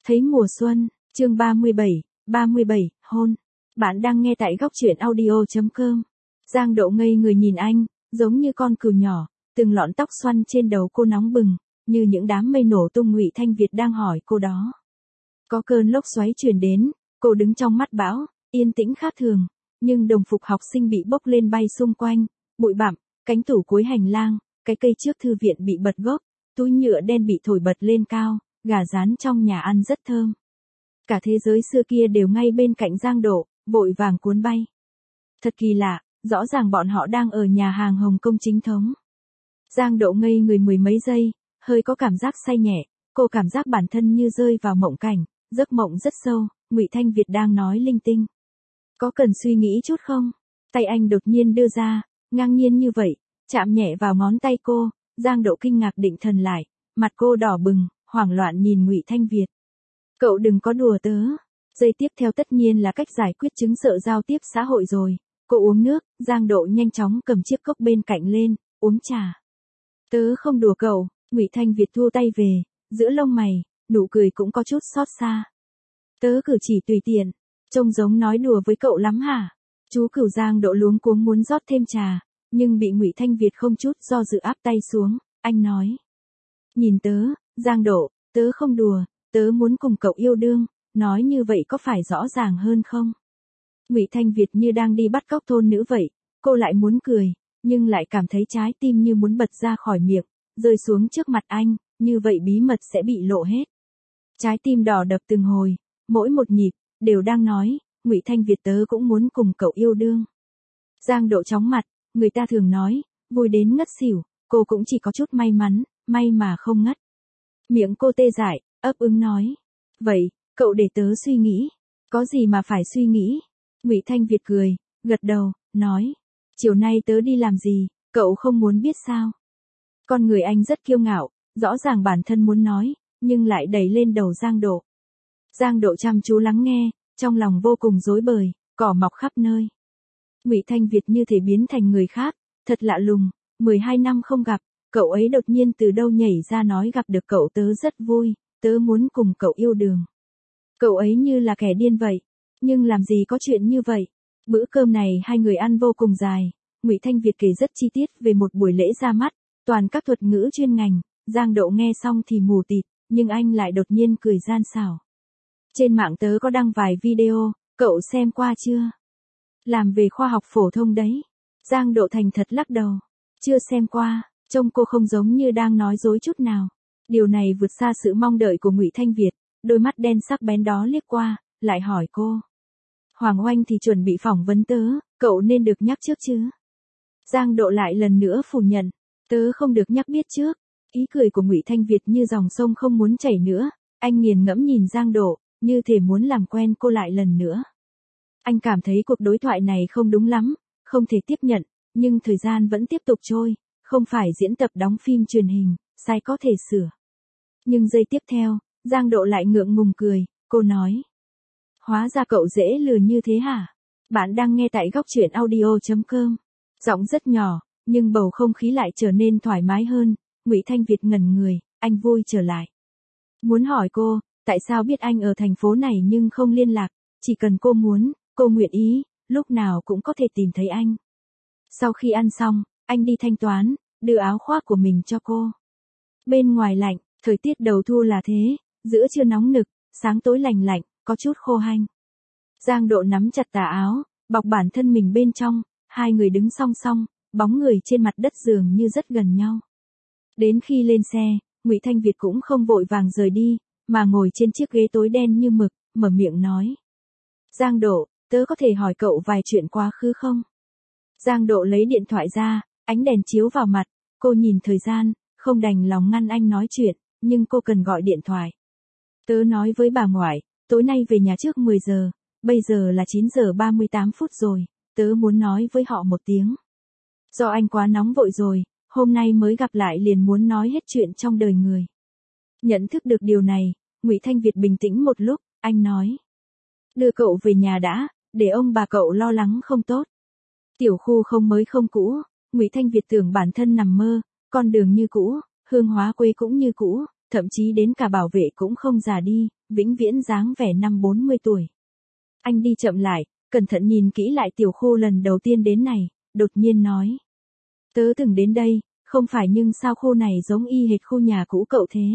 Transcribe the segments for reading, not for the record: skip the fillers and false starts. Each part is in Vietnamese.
Thấy mùa xuân, chương 37, hôn. Bạn đang nghe tại góc truyện audio.com. Giang Độ ngây người nhìn anh, giống như con cừu nhỏ, từng lọn tóc xoăn trên đầu cô nóng bừng, như những đám mây nổ tung. Ngụy Thanh Việt đang hỏi cô đó. Có cơn lốc xoáy truyền đến, cô đứng trong mắt bão, yên tĩnh khác thường, nhưng đồng phục học sinh bị bốc lên bay xung quanh, bụi bặm, cánh tủ cuối hành lang, cái cây trước thư viện bị bật gốc, túi nhựa đen bị thổi bật lên cao, gà rán trong nhà ăn rất thơm. Cả thế giới xưa kia đều ngay bên cạnh Giang Độ, vội vàng cuốn bay. Thật kỳ lạ, rõ ràng bọn họ đang ở nhà hàng Hồng Kông chính thống. Giang Độ ngây người mười mấy giây, hơi có cảm giác say nhẹ, cô cảm giác bản thân như rơi vào mộng cảnh, giấc mộng rất sâu. Ngụy Thanh Việt đang nói linh tinh. Có cần suy nghĩ chút không? Tay anh đột nhiên đưa ra, ngang nhiên như vậy, chạm nhẹ vào ngón tay cô. Giang Độ kinh ngạc định thần lại, mặt cô đỏ bừng, hoảng loạn nhìn Ngụy Thanh Việt. Cậu đừng có đùa tớ. Giây tiếp theo tất nhiên là cách giải quyết chứng sợ giao tiếp xã hội rồi. Cô uống nước. Giang Độ nhanh chóng cầm chiếc cốc bên cạnh lên, uống trà. Tớ không đùa cậu. Ngụy Thanh Việt thua tay về, giữa lông mày, nụ cười cũng có chút xót xa. Tớ cử chỉ tùy tiện, trông giống nói đùa với cậu lắm hả? Chú Cửu. Giang Độ luống cuống muốn rót thêm trà, nhưng bị Ngụy Thanh Việt không chút do dự áp tay xuống. Anh nói. Nhìn tớ, Giang Độ, tớ không đùa, tớ muốn cùng cậu yêu đương, nói như vậy có phải rõ ràng hơn không? Ngụy Thanh Việt như đang đi bắt cóc thôn nữ vậy, cô lại muốn cười, nhưng lại cảm thấy trái tim như muốn bật ra khỏi miệng, rơi xuống trước mặt anh, như vậy bí mật sẽ bị lộ hết. Trái tim đỏ đập từng hồi, mỗi một nhịp, đều đang nói, Ngụy Thanh Việt tớ cũng muốn cùng cậu yêu đương. Giang Độ chóng mặt, người ta thường nói, vui đến ngất xỉu, cô cũng chỉ có chút may mắn, may mà không ngất. Miệng cô tê dại, ấp úng nói. Vậy, cậu để tớ suy nghĩ. Có gì mà phải suy nghĩ? Ngụy Thanh Việt cười, gật đầu, nói. Chiều nay tớ đi làm gì, cậu không muốn biết sao? Con người anh rất kiêu ngạo, rõ ràng bản thân muốn nói, nhưng lại đẩy lên đầu Giang Độ. Giang Độ chăm chú lắng nghe, trong lòng vô cùng rối bời, cỏ mọc khắp nơi. Ngụy Thanh Việt như thể biến thành người khác, thật lạ lùng, 12 năm không gặp, cậu ấy đột nhiên từ đâu nhảy ra nói gặp được cậu tớ rất vui, tớ muốn cùng cậu yêu đương. Cậu ấy như là kẻ điên vậy, nhưng làm gì có chuyện như vậy. Bữa cơm này hai người ăn vô cùng dài, Ngụy Thanh Việt kể rất chi tiết về một buổi lễ ra mắt, toàn các thuật ngữ chuyên ngành. Giang Độ nghe xong thì mù tịt, nhưng anh lại đột nhiên cười gian xảo. Trên mạng tớ có đăng vài video, cậu xem qua chưa? Làm về khoa học phổ thông đấy. Giang Độ thành thật lắc đầu. Chưa xem qua, trông cô không giống như đang nói dối chút nào. Điều này vượt xa sự mong đợi của Ngụy Thanh Việt, đôi mắt đen sắc bén đó liếc qua, lại hỏi cô. Hoàng Oanh thì chuẩn bị phỏng vấn tớ, cậu nên được nhắc trước chứ? Giang Độ lại lần nữa phủ nhận, tớ không được nhắc biết trước. Ý cười của Ngụy Thanh Việt như dòng sông không muốn chảy nữa, anh nghiền ngẫm nhìn Giang Độ, như thể muốn làm quen cô lại lần nữa. Anh cảm thấy cuộc đối thoại này không đúng lắm, không thể tiếp nhận, nhưng thời gian vẫn tiếp tục trôi, không phải diễn tập đóng phim truyền hình, sai có thể sửa. Nhưng giây tiếp theo, Giang Độ lại ngượng ngùng cười, cô nói. Hóa ra cậu dễ lừa như thế hả? Bạn đang nghe tại góc truyện audio.com. Giọng rất nhỏ, nhưng bầu không khí lại trở nên thoải mái hơn. Ngụy Thanh Việt ngẩn người, anh vui trở lại. Muốn hỏi cô, tại sao biết anh ở thành phố này nhưng không liên lạc, chỉ cần cô muốn, cô nguyện ý, lúc nào cũng có thể tìm thấy anh. Sau khi ăn xong, anh đi thanh toán, đưa áo khoác của mình cho cô. Bên ngoài lạnh, thời tiết đầu thu là thế, giữa trưa nóng nực, sáng tối lành lạnh, có chút khô hanh. Giang Độ nắm chặt tà áo, bọc bản thân mình bên trong, hai người đứng song song, bóng người trên mặt đất dường như rất gần nhau. Đến khi lên xe, Ngụy Thanh Việt cũng không vội vàng rời đi, mà ngồi trên chiếc ghế tối đen như mực, mở miệng nói. Giang Độ, tớ có thể hỏi cậu vài chuyện quá khứ không? Giang Độ lấy điện thoại ra, ánh đèn chiếu vào mặt, cô nhìn thời gian, không đành lòng ngăn anh nói chuyện, nhưng cô cần gọi điện thoại. Tớ nói với bà ngoại, tối nay về nhà trước 10 giờ, bây giờ là 9 giờ 38 phút rồi, tớ muốn nói với họ một tiếng. Do anh quá nóng vội rồi, hôm nay mới gặp lại liền muốn nói hết chuyện trong đời người. Nhận thức được điều này, Ngụy Thanh Việt bình tĩnh một lúc, anh nói. Đưa cậu về nhà đã, để ông bà cậu lo lắng không tốt. Tiểu khu không mới không cũ, Ngụy Thanh Việt tưởng bản thân nằm mơ, con đường như cũ, hương hóa quê cũng như cũ, thậm chí đến cả bảo vệ cũng không già đi, vĩnh viễn dáng vẻ năm 40 tuổi. Anh đi chậm lại, cẩn thận nhìn kỹ lại tiểu khu lần đầu tiên đến này, đột nhiên nói. Tớ từng đến đây, không phải nhưng sao khu này giống y hệt khu nhà cũ cậu thế?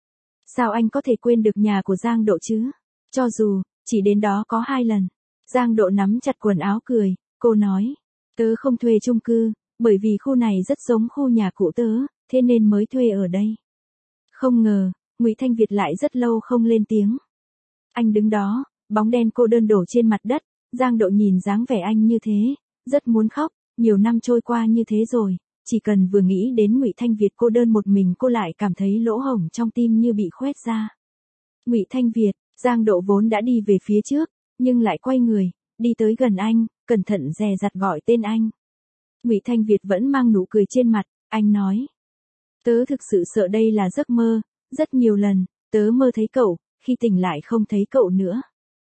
Sao anh có thể quên được nhà của Giang Độ chứ? Cho dù, chỉ đến đó có 2 lần. Giang Độ nắm chặt quần áo cười, cô nói. Tớ không thuê chung cư, bởi vì khu này rất giống khu nhà cũ tớ, thế nên mới thuê ở đây. Không ngờ, Ngụy Thanh Việt lại rất lâu không lên tiếng. Anh đứng đó, bóng đen cô đơn đổ trên mặt đất, Giang Độ nhìn dáng vẻ anh như thế, rất muốn khóc, nhiều năm trôi qua như thế rồi, chỉ cần vừa nghĩ đến Ngụy Thanh Việt cô đơn một mình cô lại cảm thấy lỗ hổng trong tim như bị khoét ra. Ngụy Thanh Việt, Giang Độ vốn đã đi về phía trước, nhưng lại quay người, đi tới gần anh, cẩn thận dè dặt gọi tên anh. Ngụy Thanh Việt vẫn mang nụ cười trên mặt, anh nói. Tớ thực sự sợ đây là giấc mơ, rất nhiều lần, tớ mơ thấy cậu, khi tỉnh lại không thấy cậu nữa.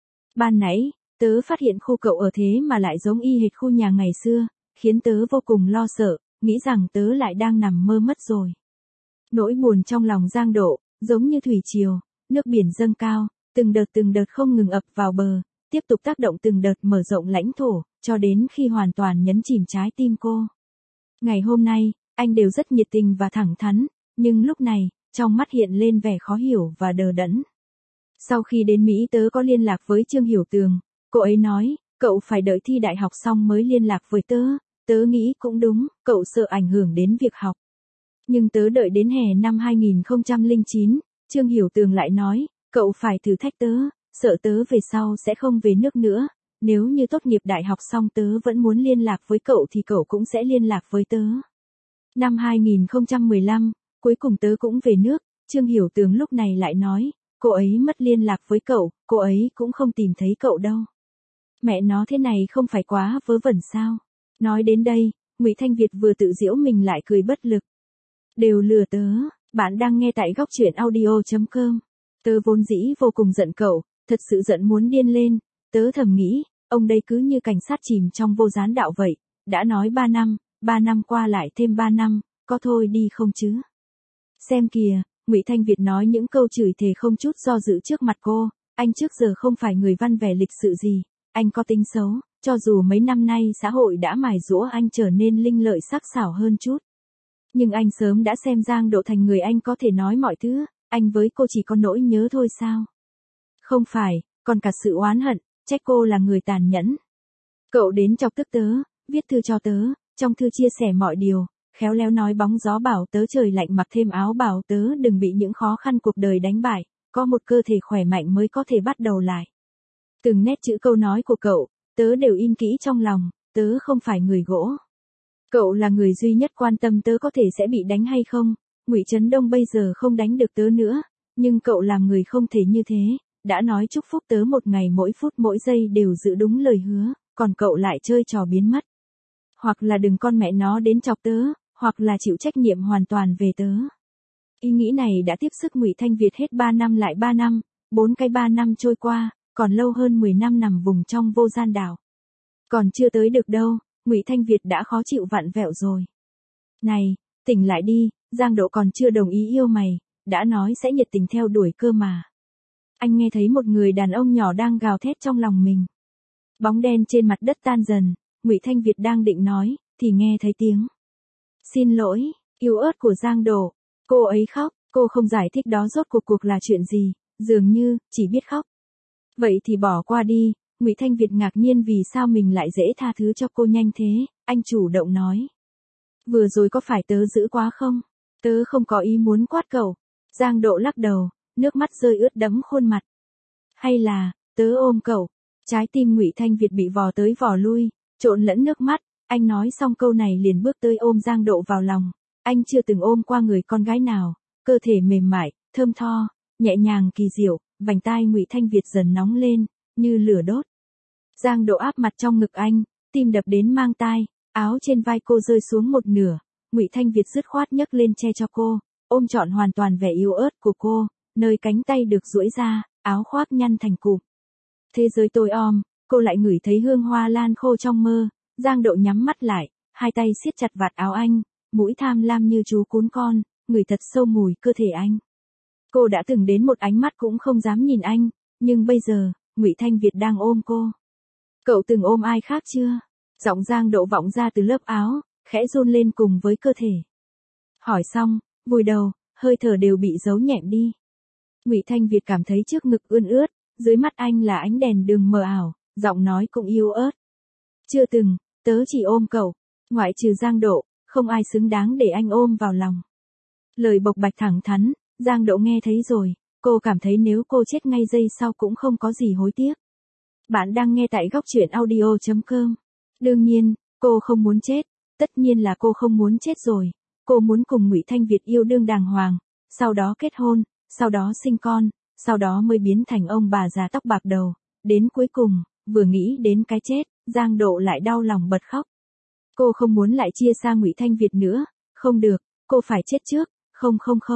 Ban nãy, tớ phát hiện khu cậu ở thế mà lại giống y hệt khu nhà ngày xưa, khiến tớ vô cùng lo sợ, nghĩ rằng tớ lại đang nằm mơ mất rồi. Nỗi buồn trong lòng Giang Độ, giống như thủy triều, nước biển dâng cao, từng đợt không ngừng ập vào bờ, tiếp tục tác động từng đợt mở rộng lãnh thổ, cho đến khi hoàn toàn nhấn chìm trái tim cô. Ngày hôm nay, anh đều rất nhiệt tình và thẳng thắn, nhưng lúc này, trong mắt hiện lên vẻ khó hiểu và đờ đẫn. Sau khi đến Mỹ tớ có liên lạc với Trương Hiểu Tường, cô ấy nói, cậu phải đợi thi đại học xong mới liên lạc với tớ, tớ nghĩ cũng đúng, cậu sợ ảnh hưởng đến việc học. Nhưng tớ đợi đến hè năm 2009, Trương Hiểu Tường lại nói, cậu phải thử thách tớ, sợ tớ về sau sẽ không về nước nữa, nếu như tốt nghiệp đại học xong tớ vẫn muốn liên lạc với cậu thì cậu cũng sẽ liên lạc với tớ. Năm 2015, cuối cùng tớ cũng về nước, Trương Hiểu Tường lúc này lại nói, cô ấy mất liên lạc với cậu, cô ấy cũng không tìm thấy cậu đâu. Mẹ nó thế này không phải quá vớ vẩn sao? Nói đến đây, Ngụy Thanh Việt vừa tự giễu mình lại cười bất lực. Đều lừa tớ, bạn đang nghe tại góc truyện audio.com. Tớ vốn dĩ vô cùng giận cậu, thật sự giận muốn điên lên, tớ thầm nghĩ, ông đây cứ như cảnh sát chìm trong vô gián đạo vậy, đã nói 3 năm qua lại thêm 3 năm, có thôi đi không chứ? Xem kìa, Ngụy Thanh Việt nói những câu chửi thề không chút do dự trước mặt cô, anh trước giờ không phải người văn vẻ lịch sự gì, anh có tính xấu, cho dù mấy năm nay xã hội đã mài giũa anh trở nên linh lợi sắc sảo hơn chút. Nhưng anh sớm đã xem Giang Độ thành người anh có thể nói mọi thứ, anh với cô chỉ có nỗi nhớ thôi sao? Không phải, còn cả sự oán hận, trách cô là người tàn nhẫn. Cậu đến chọc tức tớ, viết thư cho tớ, trong thư chia sẻ mọi điều, khéo léo nói bóng gió bảo tớ trời lạnh mặc thêm áo bảo tớ đừng bị những khó khăn cuộc đời đánh bại, có một cơ thể khỏe mạnh mới có thể bắt đầu lại. Từng nét chữ câu nói của cậu, tớ đều in kỹ trong lòng, tớ không phải người gỗ. Cậu là người duy nhất quan tâm tớ có thể sẽ bị đánh hay không, Ngụy Trấn Đông bây giờ không đánh được tớ nữa, nhưng cậu làm người không thể như thế, đã nói chúc phúc tớ một ngày mỗi phút mỗi giây đều giữ đúng lời hứa, còn cậu lại chơi trò biến mất. Hoặc là đừng con mẹ nó đến chọc tớ, hoặc là chịu trách nhiệm hoàn toàn về tớ. Ý nghĩ này đã tiếp sức Ngụy Thanh Việt hết 3 năm lại 3 năm, 3 năm trôi qua, còn lâu hơn 10 năm nằm vùng trong vô gian đảo. Còn chưa tới được đâu, Ngụy Thanh Việt đã khó chịu vặn vẹo rồi. Này, tỉnh lại đi, Giang Độ còn chưa đồng ý yêu mày, đã nói sẽ nhiệt tình theo đuổi cơ mà. Anh nghe thấy một người đàn ông nhỏ đang gào thét trong lòng mình. Bóng đen trên mặt đất tan dần, Ngụy Thanh Việt đang định nói, thì nghe thấy tiếng. Xin lỗi, yếu ớt của Giang Độ. Cô ấy khóc, cô không giải thích đó rốt cuộc là chuyện gì, dường như, chỉ biết khóc. Vậy thì bỏ qua đi, Ngụy Thanh Việt ngạc nhiên vì sao mình lại dễ tha thứ cho cô nhanh thế, anh chủ động nói. Vừa rồi có phải tớ dữ quá không? Tớ không có ý muốn quát cậu. Giang Độ lắc đầu, nước mắt rơi ướt đẫm khuôn mặt. Hay là, tớ ôm cậu. Trái tim Ngụy Thanh Việt bị vò tới vò lui, trộn lẫn nước mắt, anh nói xong câu này liền bước tới ôm Giang Độ vào lòng. Anh chưa từng ôm qua người con gái nào, cơ thể mềm mại, thơm tho, nhẹ nhàng kỳ diệu, vành tai Ngụy Thanh Việt dần nóng lên, như lửa đốt. Giang Độ áp mặt trong ngực anh, tim đập đến mang tai, áo trên vai cô rơi xuống một nửa, Ngụy Thanh Việt dứt khoát nhấc lên che cho cô, ôm trọn hoàn toàn vẻ yếu ớt của cô, nơi cánh tay được duỗi ra, áo khoác nhăn thành cụm. Thế giới tối om, cô lại ngửi thấy hương hoa lan khô trong mơ, Giang Độ nhắm mắt lại, hai tay siết chặt vạt áo anh, mũi tham lam như chú cún con, ngửi thật sâu mùi cơ thể anh. Cô đã từng đến một ánh mắt cũng không dám nhìn anh, nhưng bây giờ, Ngụy Thanh Việt đang ôm cô. Cậu từng ôm ai khác chưa? Giọng Giang Độ vọng ra từ lớp áo, khẽ run lên cùng với cơ thể. Hỏi xong, vùi đầu, hơi thở đều bị giấu nhẹm đi. Ngụy Thanh Việt cảm thấy trước ngực ươn ướt, dưới mắt anh là ánh đèn đường mờ ảo, giọng nói cũng yếu ớt. Chưa từng, tớ chỉ ôm cậu, ngoại trừ Giang Độ, không ai xứng đáng để anh ôm vào lòng. Lời bộc bạch thẳng thắn, Giang Độ nghe thấy rồi, cô cảm thấy nếu cô chết ngay giây sau cũng không có gì hối tiếc. Bạn đang nghe tại góc truyện audio.com. Đương nhiên, cô không muốn chết, tất nhiên là cô không muốn chết rồi. Cô muốn cùng Ngụy Thanh Việt yêu đương đàng hoàng, sau đó kết hôn, sau đó sinh con, sau đó mới biến thành ông bà già tóc bạc đầu. Đến cuối cùng, vừa nghĩ đến cái chết, Giang Độ lại đau lòng bật khóc. Cô không muốn lại chia xa Ngụy Thanh Việt nữa, không được, cô phải chết trước, không,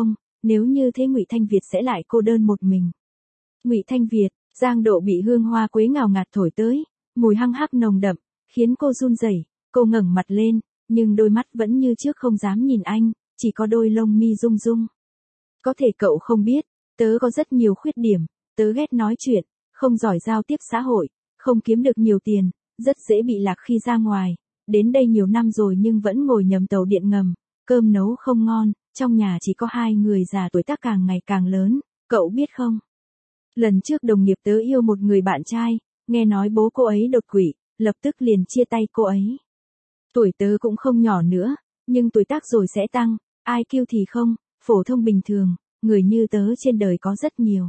nếu như thế Ngụy Thanh Việt sẽ lại cô đơn một mình. Ngụy Thanh Việt, Giang Độ bị hương hoa quế ngào ngạt thổi tới, mùi hăng hắc nồng đậm, khiến cô run rẩy, cô ngẩng mặt lên, nhưng đôi mắt vẫn như trước không dám nhìn anh, chỉ có đôi lông mi rung rung. Có thể cậu không biết, tớ có rất nhiều khuyết điểm, tớ ghét nói chuyện, không giỏi giao tiếp xã hội, không kiếm được nhiều tiền, rất dễ bị lạc khi ra ngoài, đến đây nhiều năm rồi nhưng vẫn ngồi nhầm tàu điện ngầm, cơm nấu không ngon, trong nhà chỉ có 2 người già tuổi tác càng ngày càng lớn, cậu biết không? Lần trước đồng nghiệp tớ yêu một người bạn trai, nghe nói bố cô ấy đột quỵ, lập tức liền chia tay cô ấy. Tuổi tớ cũng không nhỏ nữa, nhưng tuổi tác rồi sẽ tăng, IQ thì không, phổ thông bình thường, người như tớ trên đời có rất nhiều.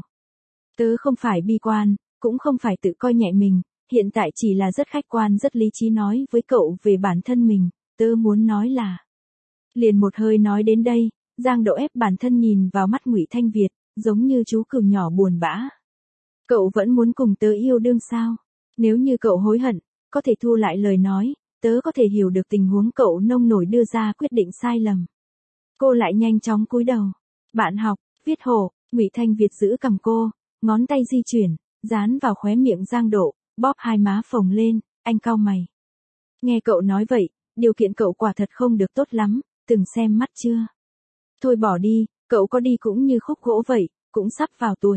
Tớ không phải bi quan, cũng không phải tự coi nhẹ mình, hiện tại chỉ là rất khách quan rất lý trí nói với cậu về bản thân mình, tớ muốn nói là. Liền một hơi nói đến đây, Giang Độ ép bản thân nhìn vào mắt Ngụy Thanh Việt, giống như chú cừu nhỏ buồn bã. Cậu vẫn muốn cùng tớ yêu đương sao? Nếu như cậu hối hận, có thể thu lại lời nói, tớ có thể hiểu được tình huống cậu nông nổi đưa ra quyết định sai lầm. Cô lại nhanh chóng cúi đầu. Bạn học, viết hộ, Ngụy Thanh Việt giữ cầm cô, ngón tay di chuyển, dán vào khóe miệng Giang Độ, bóp hai má phồng lên, anh cau mày. Nghe cậu nói vậy, điều kiện cậu quả thật không được tốt lắm, từng xem mắt chưa? Thôi bỏ đi, cậu có đi cũng như khúc gỗ vậy, cũng sắp vào tuổi.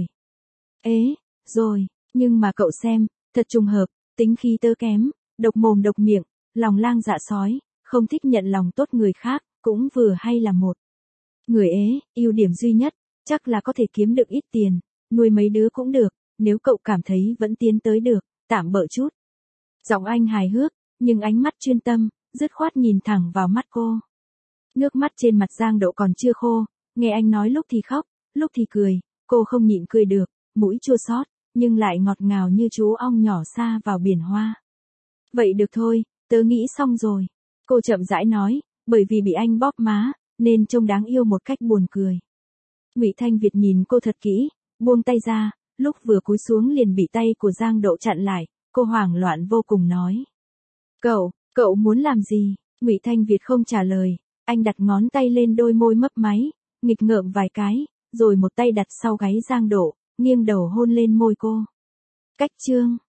Ế, rồi, nhưng mà cậu xem, thật trùng hợp, tính khí tớ kém, độc mồm độc miệng, lòng lang dạ sói, không thích nhận lòng tốt người khác, cũng vừa hay là một. Người ế, ưu điểm duy nhất, chắc là có thể kiếm được ít tiền, nuôi mấy đứa cũng được, nếu cậu cảm thấy vẫn tiến tới được, tạm bợ chút. Giọng anh hài hước, nhưng ánh mắt chuyên tâm, dứt khoát nhìn thẳng vào mắt cô. Nước mắt trên mặt Giang Độ còn chưa khô, nghe anh nói lúc thì khóc, lúc thì cười, cô không nhịn cười được, mũi chua xót, nhưng lại ngọt ngào như chú ong nhỏ sa vào biển hoa. Vậy được thôi, tớ nghĩ xong rồi. Cô chậm rãi nói, bởi vì bị anh bóp má, nên trông đáng yêu một cách buồn cười. Ngụy Thanh Việt nhìn cô thật kỹ, buông tay ra, lúc vừa cúi xuống liền bị tay của Giang Độ chặn lại, cô hoảng loạn vô cùng nói. Cậu muốn làm gì? Ngụy Thanh Việt không trả lời, anh đặt ngón tay lên đôi môi mấp máy, nghịch ngợm vài cái, rồi một tay đặt sau gáy Giang Độ, nghiêng đầu hôn lên môi cô. Cách chương